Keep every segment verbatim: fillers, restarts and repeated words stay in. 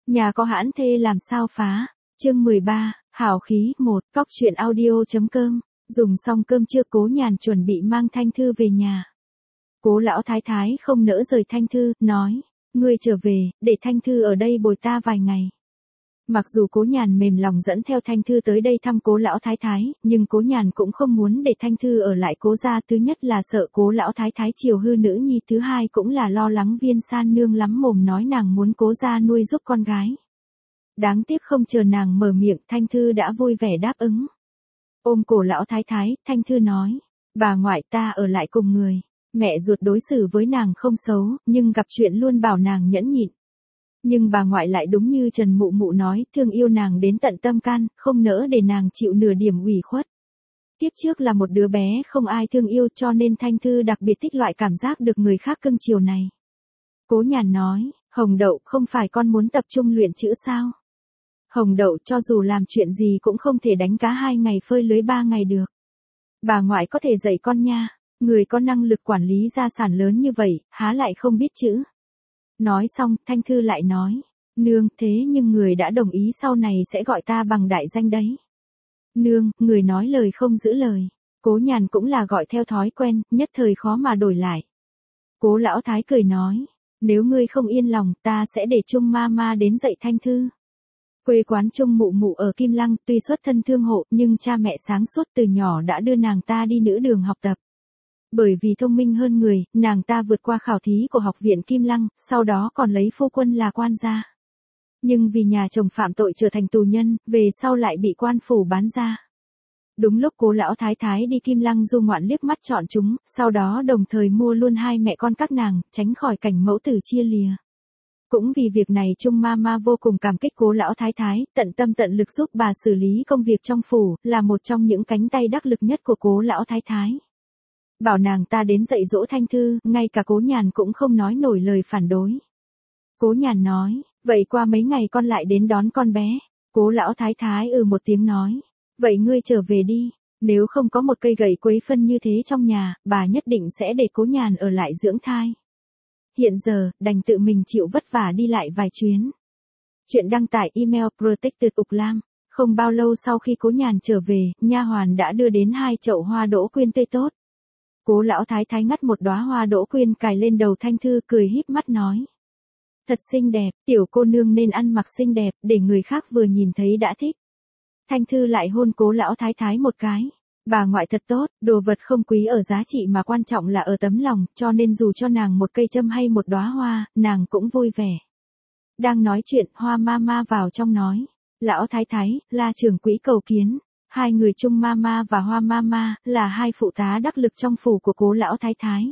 Nhà có hãn thê làm sao phá. Chương mười ba, hào khí một, Cóc truyện audio.com. Dùng xong cơm trưa Cố Nhàn chuẩn bị mang Thanh Thư về nhà. Cố lão thái thái không nỡ rời Thanh Thư, nói, ngươi trở về, để Thanh Thư ở đây bồi ta vài ngày. Mặc dù Cố Nhàn mềm lòng dẫn theo Thanh Thư tới đây thăm Cố lão thái thái, nhưng Cố Nhàn cũng không muốn để Thanh Thư ở lại Cố gia, thứ nhất là sợ Cố lão thái thái chiều hư nữ nhi, thứ hai cũng là lo lắng Viên San nương lắm mồm nói nàng muốn Cố gia nuôi giúp con gái. Đáng tiếc không chờ nàng mở miệng, Thanh Thư đã vui vẻ đáp ứng. Ôm cổ lão thái thái, Thanh Thư nói, bà ngoại ta ở lại cùng người, mẹ ruột đối xử với nàng không xấu, nhưng gặp chuyện luôn bảo nàng nhẫn nhịn. Nhưng bà ngoại lại đúng như Trần Mụ Mụ nói, thương yêu nàng đến tận tâm can, không nỡ để nàng chịu nửa điểm ủy khuất. Tiếp trước là một đứa bé không ai thương yêu, cho nên Thanh Thư đặc biệt thích loại cảm giác được người khác cưng chiều này. Cố Nhàn nói, Hồng Đậu, không phải con muốn tập trung luyện chữ sao? Hồng Đậu cho dù làm chuyện gì cũng không thể đánh cá hai ngày phơi lưới ba ngày được. Bà ngoại có thể dạy con nha, người có năng lực quản lý gia sản lớn như vậy, há lại không biết chữ. Nói xong, Thanh Thư lại nói, nương, thế nhưng người đã đồng ý sau này sẽ gọi ta bằng đại danh đấy. Nương, người nói lời không giữ lời. Cố Nhàn cũng là gọi theo thói quen, nhất thời khó mà đổi lại. Cố lão thái cười nói, nếu ngươi không yên lòng, ta sẽ để Trung ma ma đến dạy Thanh Thư. Quê quán Trung Mụ Mụ ở Kim Lăng, tuy xuất thân thương hộ, nhưng cha mẹ sáng suốt từ nhỏ đã đưa nàng ta đi nữ đường học tập. Bởi vì thông minh hơn người, nàng ta vượt qua khảo thí của học viện Kim Lăng, sau đó còn lấy phu quân là quan gia. Nhưng vì nhà chồng phạm tội trở thành tù nhân, về sau lại bị quan phủ bán ra. Đúng lúc Cố lão thái thái đi Kim Lăng du ngoạn liếc mắt chọn chúng, sau đó đồng thời mua luôn hai mẹ con các nàng, tránh khỏi cảnh mẫu tử chia lìa. Cũng vì việc này Trung ma ma vô cùng cảm kích Cố lão thái thái, tận tâm tận lực giúp bà xử lý công việc trong phủ, là một trong những cánh tay đắc lực nhất của Cố lão thái thái. Bảo nàng ta đến dạy dỗ Thanh Thư, ngay cả Cố Nhàn cũng không nói nổi lời phản đối. Cố Nhàn nói, vậy qua mấy ngày con lại đến đón con bé. Cố lão thái thái ừ một tiếng nói, vậy ngươi trở về đi, nếu không có một cây gậy quấy phân như thế trong nhà, bà nhất định sẽ để Cố Nhàn ở lại dưỡng thai. Hiện giờ, đành tự mình chịu vất vả đi lại vài chuyến. Chuyện đăng tải email protected ục lam. Không bao lâu sau khi Cố Nhàn trở về, nha hoàn đã đưa đến hai chậu hoa đỗ quyên tươi tốt. Cố lão thái thái ngắt một đóa hoa đỗ quyên cài lên đầu Thanh Thư, cười híp mắt nói, thật xinh đẹp, tiểu cô nương nên ăn mặc xinh đẹp, để người khác vừa nhìn thấy đã thích. Thanh Thư lại hôn Cố lão thái thái một cái. Bà ngoại thật tốt, đồ vật không quý ở giá trị mà quan trọng là ở tấm lòng, cho nên dù cho nàng một cây châm hay một đóa hoa, nàng cũng vui vẻ. Đang nói chuyện, Hoa ma ma vào trong nói, lão thái thái, La trưởng quỹ cầu kiến. Hai người Trung ma ma và Hoa ma ma là hai phụ tá đắc lực trong phủ của Cố lão thái thái.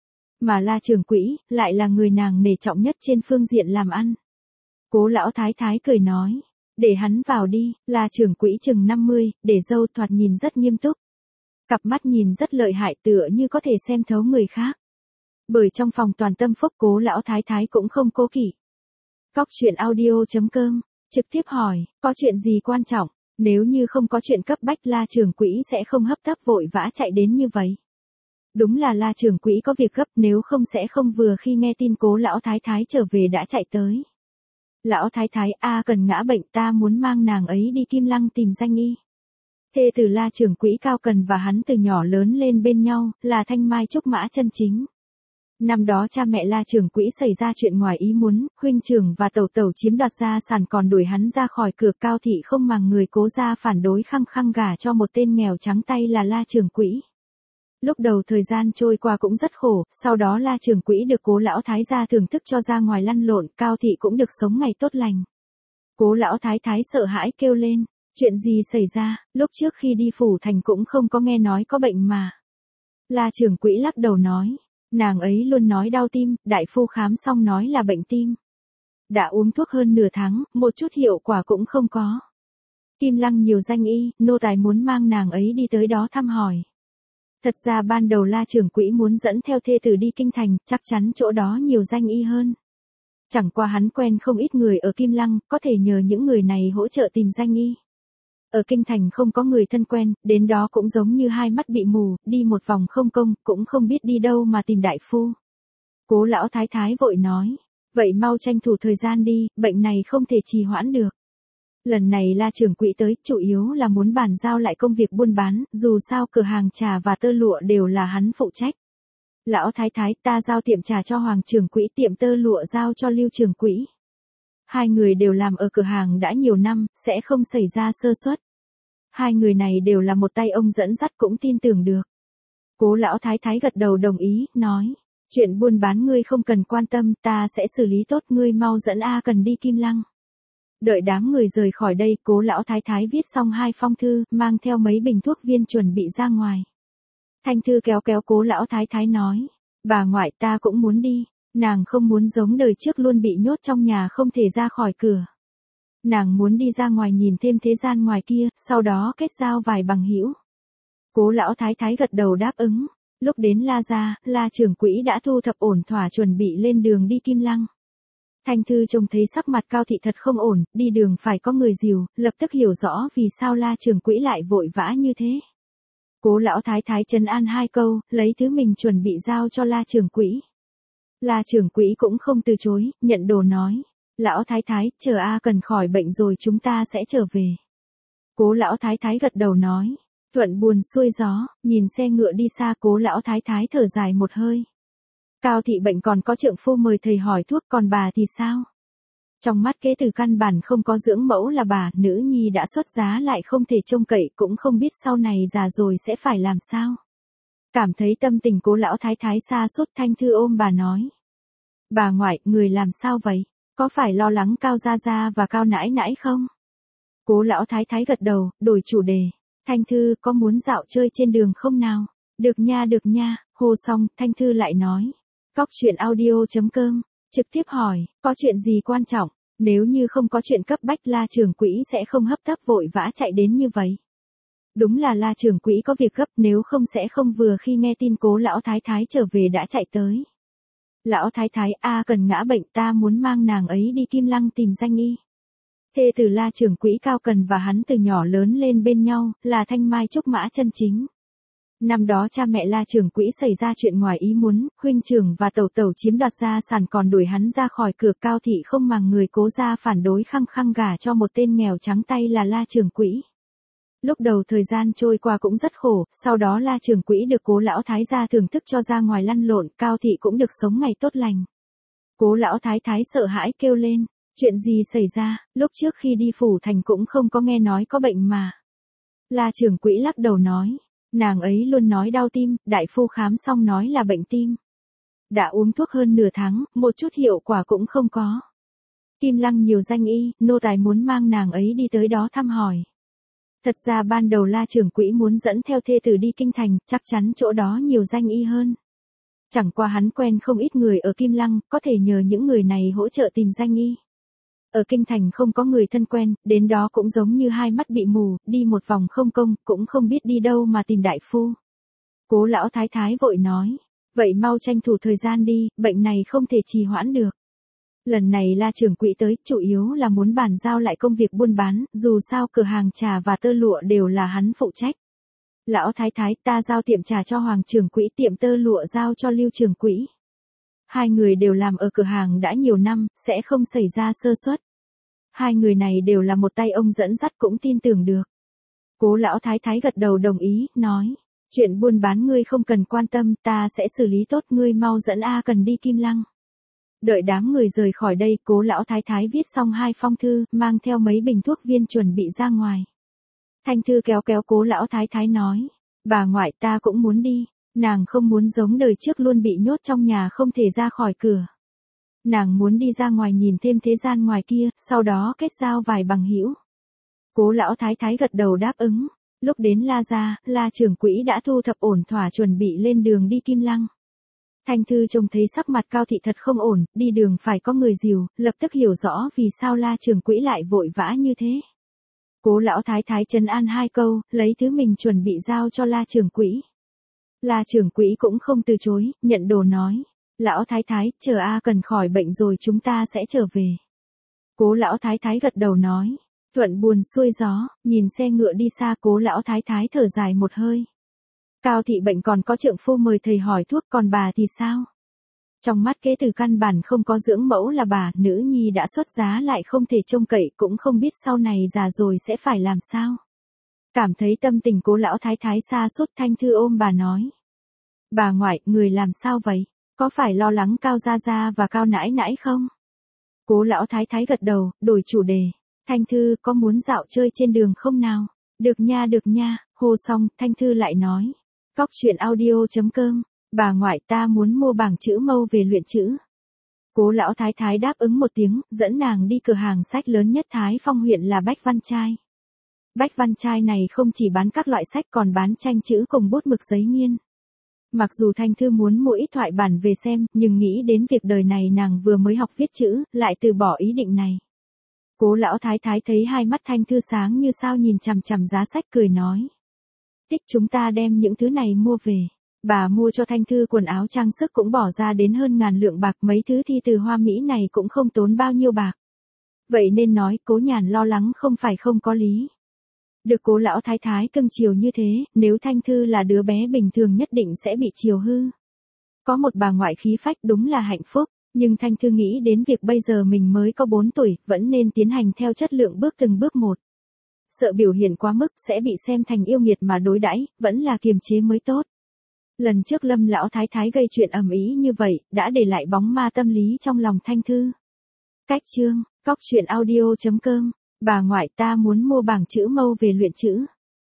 Mà La trưởng quỹ lại là người nàng nể trọng nhất trên phương diện làm ăn. Cố lão thái thái cười nói, để hắn vào đi. La trưởng quỹ chừng năm mươi, để râu, thoạt nhìn rất nghiêm túc. Cặp mắt nhìn rất lợi hại, tựa như có thể xem thấu người khác. Bởi trong phòng toàn tâm phúc, Cố lão thái thái cũng không cố kỵ. Cóc truyện audio.com trực tiếp hỏi, có chuyện gì quan trọng? Nếu như không có chuyện cấp bách, La trưởng quỹ sẽ không hấp tấp vội vã chạy đến như vậy. Đúng là La trưởng quỹ có việc gấp, nếu không sẽ không vừa khi nghe tin Cố lão thái thái trở về đã chạy tới. Lão thái thái, a cần ngã bệnh, ta muốn mang nàng ấy đi Kim Lăng tìm danh y. Thê tử La trưởng quỹ cao cần và hắn từ nhỏ lớn lên bên nhau, là thanh mai trúc mã chân chính. Năm đó cha mẹ La trưởng quỹ xảy ra chuyện ngoài ý muốn, huynh trưởng và tẩu tẩu chiếm đoạt gia sản còn đuổi hắn ra khỏi cửa. Cao thị không màng người Cố gia phản đối, khăng khăng gả cho một tên nghèo trắng tay là La trưởng quỹ. Lúc đầu thời gian trôi qua cũng rất khổ, sau đó La trưởng quỹ được Cố lão thái gia thưởng thức cho ra ngoài lăn lộn, Cao thị cũng được sống ngày tốt lành. Cố lão thái thái sợ hãi kêu lên, chuyện gì xảy ra, lúc trước khi đi phủ thành cũng không có nghe nói có bệnh mà. La trưởng quỹ lắc đầu nói, nàng ấy luôn nói đau tim, đại phu khám xong nói là bệnh tim. Đã uống thuốc hơn nửa tháng, một chút hiệu quả cũng không có. Kim Lăng nhiều danh y, nô tài muốn mang nàng ấy đi tới đó thăm hỏi. Thật ra ban đầu La trưởng quỹ muốn dẫn theo thê tử đi kinh thành, chắc chắn chỗ đó nhiều danh y hơn. Chẳng qua hắn quen không ít người ở Kim Lăng, có thể nhờ những người này hỗ trợ tìm danh y. Ở kinh thành không có người thân quen, đến đó cũng giống như hai mắt bị mù, đi một vòng không công, cũng không biết đi đâu mà tìm đại phu. Cố lão thái thái vội nói, Vậy mau tranh thủ thời gian đi, bệnh này không thể trì hoãn được. Lần này La trưởng quỹ tới, chủ yếu là muốn bàn giao lại công việc buôn bán, dù sao cửa hàng trà và tơ lụa đều là hắn phụ trách. Lão thái thái, ta giao tiệm trà cho Hoàng trưởng quỹ, tiệm tơ lụa giao cho Lưu trưởng quỹ. Hai người đều làm ở cửa hàng đã nhiều năm, sẽ không xảy ra sơ suất. Hai người này đều là một tay ông dẫn dắt cũng tin tưởng được. Cố lão thái thái gật đầu đồng ý, nói. Chuyện buôn bán ngươi không cần quan tâm, ta sẽ xử lý tốt, ngươi mau dẫn A Cần đi Kim Lăng. Đợi đám người rời khỏi đây, cố lão thái thái viết xong hai phong thư, mang theo mấy bình thuốc viên chuẩn bị ra ngoài. Thanh Thư kéo kéo cố lão thái thái nói. Bà ngoại, ta cũng muốn đi. Nàng không muốn giống đời trước luôn bị nhốt trong nhà không thể ra khỏi cửa. Nàng muốn đi ra ngoài nhìn thêm thế gian ngoài kia, sau đó kết giao vài bằng hữu. Cố lão thái thái gật đầu đáp ứng. Lúc đến La gia, La trưởng quỹ đã thu thập ổn thỏa chuẩn bị lên đường đi Kim Lăng. Thanh Thư trông thấy sắc mặt Cao thị thật không ổn, đi đường phải có người dìu, lập tức hiểu rõ vì sao La trưởng quỹ lại vội vã như thế. Cố lão thái thái trấn an hai câu, lấy thứ mình chuẩn bị giao cho La trưởng quỹ. La trưởng quỹ cũng không từ chối, nhận đồ nói. Lão thái thái, chờ A Cần khỏi bệnh rồi chúng ta sẽ trở về. Cố lão thái thái gật đầu nói. Thuận buồn xuôi gió, nhìn xe ngựa đi xa, cố lão thái thái thở dài một hơi. Cao thị bệnh còn có trượng phu mời thầy hỏi thuốc, còn bà thì sao? Trong mắt Kế Tử căn bản không có dưỡng mẫu là bà, nữ nhi đã xuất giá lại không thể trông cậy, cũng không biết sau này già rồi sẽ phải làm sao. Cảm thấy tâm tình cố lão thái thái xa sút, Thanh Thư ôm bà nói. Bà ngoại, người làm sao vậy? Có phải lo lắng Cao gia gia và Cao nãi nãi không? Cố lão thái thái gật đầu, đổi chủ đề. Thanh Thư, có muốn dạo chơi trên đường không nào? Được nha được nha, hô xong, Thanh Thư lại nói. Cóc truyện audio chấm com, trực tiếp hỏi, có chuyện gì quan trọng? Nếu như không có chuyện cấp bách, La trưởng quỹ sẽ không hấp tấp vội vã chạy đến như vậy. Đúng là La trưởng quỹ có việc gấp, nếu không sẽ không vừa khi nghe tin cố lão thái thái trở về đã chạy tới. Lão thái thái, A Cần ngã bệnh, ta muốn mang nàng ấy đi Kim Lăng tìm danh y. Thê tử La trưởng quỹ Cao Cần và hắn từ nhỏ lớn lên bên nhau, là thanh mai trúc mã chân chính. Năm đó cha mẹ La trưởng quỹ xảy ra chuyện ngoài ý muốn, huynh trưởng và tẩu tẩu chiếm đoạt gia sản còn đuổi hắn ra khỏi cửa. Cao thị không màng người cố gia phản đối, khăng khăng gả cho một tên nghèo trắng tay là La trưởng quỹ. Lúc đầu thời gian trôi qua cũng rất khổ, sau đó La trưởng quỹ được cố lão thái gia thưởng thức cho ra ngoài lăn lộn, Cao thị cũng được sống ngày tốt lành. Cố lão thái thái sợ hãi kêu lên, chuyện gì xảy ra, lúc trước khi đi phủ thành cũng không có nghe nói có bệnh mà. La trưởng quỹ lắc đầu nói, nàng ấy luôn nói đau tim, đại phu khám xong nói là bệnh tim. Đã uống thuốc hơn nửa tháng, một chút hiệu quả cũng không có. Kim Lăng nhiều danh y, nô tài muốn mang nàng ấy đi tới đó thăm hỏi. Thật ra ban đầu La trưởng quỹ muốn dẫn theo thê tử đi kinh thành, chắc chắn chỗ đó nhiều danh y hơn. Chẳng qua hắn quen không ít người ở Kim Lăng, có thể nhờ những người này hỗ trợ tìm danh y. Ở kinh thành không có người thân quen, đến đó cũng giống như hai mắt bị mù, đi một vòng không công, cũng không biết đi đâu mà tìm đại phu. Cố lão thái thái vội nói, vậy mau tranh thủ thời gian đi, bệnh này không thể trì hoãn được. Lần này La trưởng quỹ tới, chủ yếu là muốn bàn giao lại công việc buôn bán, dù sao cửa hàng trà và tơ lụa đều là hắn phụ trách. Lão thái thái, ta giao tiệm trà cho Hoàng trưởng quỹ, tiệm tơ lụa giao cho Lưu trưởng quỹ. Hai người đều làm ở cửa hàng đã nhiều năm, sẽ không xảy ra sơ suất. Hai người này đều là một tay ông dẫn dắt cũng tin tưởng được. Cố lão thái thái gật đầu đồng ý, nói. Chuyện buôn bán ngươi không cần quan tâm, ta sẽ xử lý tốt, ngươi mau dẫn A Cần đi Kim Lăng. Đợi đám người rời khỏi đây, cố lão thái thái viết xong hai phong thư, mang theo mấy bình thuốc viên chuẩn bị ra ngoài. Thanh Thư kéo kéo cố lão thái thái nói. Bà ngoại, ta cũng muốn đi. Nàng không muốn giống đời trước luôn bị nhốt trong nhà không thể ra khỏi cửa. Nàng muốn đi ra ngoài nhìn thêm thế gian ngoài kia, sau đó kết giao vài bằng hữu. Cố lão thái thái gật đầu đáp ứng. Lúc đến La gia, La trưởng quỹ đã thu thập ổn thỏa chuẩn bị lên đường đi Kim Lăng. Thanh Thư trông thấy sắc mặt Cao thị thật không ổn, đi đường phải có người dìu, lập tức hiểu rõ vì sao La trưởng quỹ lại vội vã như thế. Cố lão thái thái trấn an hai câu, lấy thứ mình chuẩn bị giao cho La trưởng quỹ. La trưởng quỹ cũng không từ chối, nhận đồ nói. Lão thái thái, chờ A Cần khỏi bệnh rồi chúng ta sẽ trở về. Cố lão thái thái gật đầu nói. Thuận buồn xuôi gió, nhìn xe ngựa đi xa, cố lão thái thái thở dài một hơi. Cao thị bệnh còn có trượng phu mời thầy hỏi thuốc, còn bà thì sao? Trong mắt Kế Từ căn bản không có dưỡng mẫu là bà, nữ nhi đã xuất giá lại không thể trông cậy, cũng không biết sau này già rồi sẽ phải làm sao. Cảm thấy tâm tình Cố lão thái thái sa sút, Thanh Thư ôm bà nói. Bà ngoại, người làm sao vậy? Có phải lo lắng Cao gia gia và Cao nãi nãi không? Cố lão thái thái gật đầu, đổi chủ đề. Thanh Thư, có muốn dạo chơi trên đường không nào? Được nha được nha, hô xong, Thanh Thư lại nói. Cóc truyện audio.com, bà ngoại ta muốn mua bảng chữ mâu về luyện chữ. Cố lão thái thái đáp ứng một tiếng, dẫn nàng đi cửa hàng sách lớn nhất Thái Phong huyện là Bách Văn Trai. Bách Văn Trai này không chỉ bán các loại sách còn bán tranh chữ cùng bút mực giấy nghiên. Mặc dù Thanh Thư muốn mua ít thoại bản về xem, nhưng nghĩ đến việc đời này nàng vừa mới học viết chữ, lại từ bỏ ý định này. Cố lão thái thái thấy hai mắt Thanh Thư sáng như sao nhìn chằm chằm giá sách cười nói. Tích, chúng ta đem những thứ này mua về. Bà mua cho Thanh Thư quần áo trang sức cũng bỏ ra đến hơn ngàn lượng bạc, mấy thứ thi từ Hoa Mỹ này cũng không tốn bao nhiêu bạc. Vậy nên nói, Cố Nhàn lo lắng không phải không có lý. Được Cố lão thái thái cưng chiều như thế, nếu Thanh Thư là đứa bé bình thường nhất định sẽ bị chiều hư. Có một bà ngoại khí phách đúng là hạnh phúc, nhưng Thanh Thư nghĩ đến việc bây giờ mình mới có bốn tuổi, vẫn nên tiến hành theo chất lượng bước từng bước một. Sợ biểu hiện quá mức sẽ bị xem thành yêu nghiệt mà đối đãi, vẫn là kiềm chế mới tốt. Lần trước Lâm lão thái thái gây chuyện ầm ĩ như vậy, đã để lại bóng ma tâm lý trong lòng Thanh Thư. Cách chương, cóc truyện audio.com, bà ngoại ta muốn mua bảng chữ mâu về luyện chữ.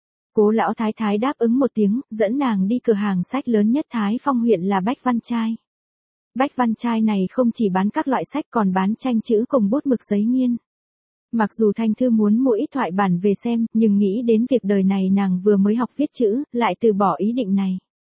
Cố lão thái thái đáp ứng một tiếng, dẫn nàng đi cửa hàng sách lớn nhất Thái Phong huyện là Bách Văn Trai. Bách Văn Trai này không chỉ bán các loại sách còn bán tranh chữ cùng bút mực giấy nghiên. Mặc dù Thanh Thư muốn mua ít thoại bản về xem, nhưng nghĩ đến việc đời này nàng vừa mới học viết chữ, lại từ bỏ ý định này.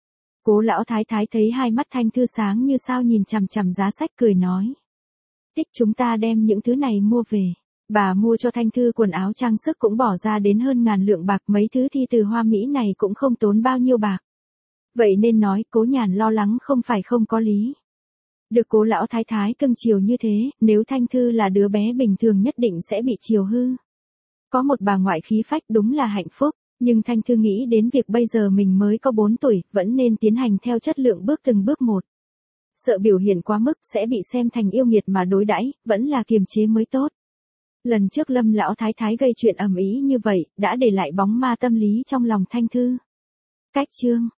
Cố lão thái thái thấy hai mắt Thanh Thư sáng như sao nhìn chằm chằm giá sách cười nói. Tích, chúng ta đem những thứ này mua về. Bà mua cho Thanh Thư quần áo trang sức cũng bỏ ra đến hơn ngàn lượng bạc, mấy thứ thi từ Hoa Mỹ này cũng không tốn bao nhiêu bạc. Vậy nên nói, Cố Nhàn lo lắng không phải không có lý. Được Cố lão thái thái cưng chiều như thế, nếu Thanh Thư là đứa bé bình thường nhất định sẽ bị chiều hư. Có một bà ngoại khí phách đúng là hạnh phúc, nhưng Thanh Thư nghĩ đến việc bây giờ mình mới có bốn tuổi, vẫn nên tiến hành theo chất lượng bước từng bước một. Sợ biểu hiện quá mức sẽ bị xem thành yêu nghiệt mà đối đãi, vẫn là kiềm chế mới tốt. Lần trước Lâm lão thái thái gây chuyện ầm ĩ như vậy, đã để lại bóng ma tâm lý trong lòng Thanh Thư. Cách chương,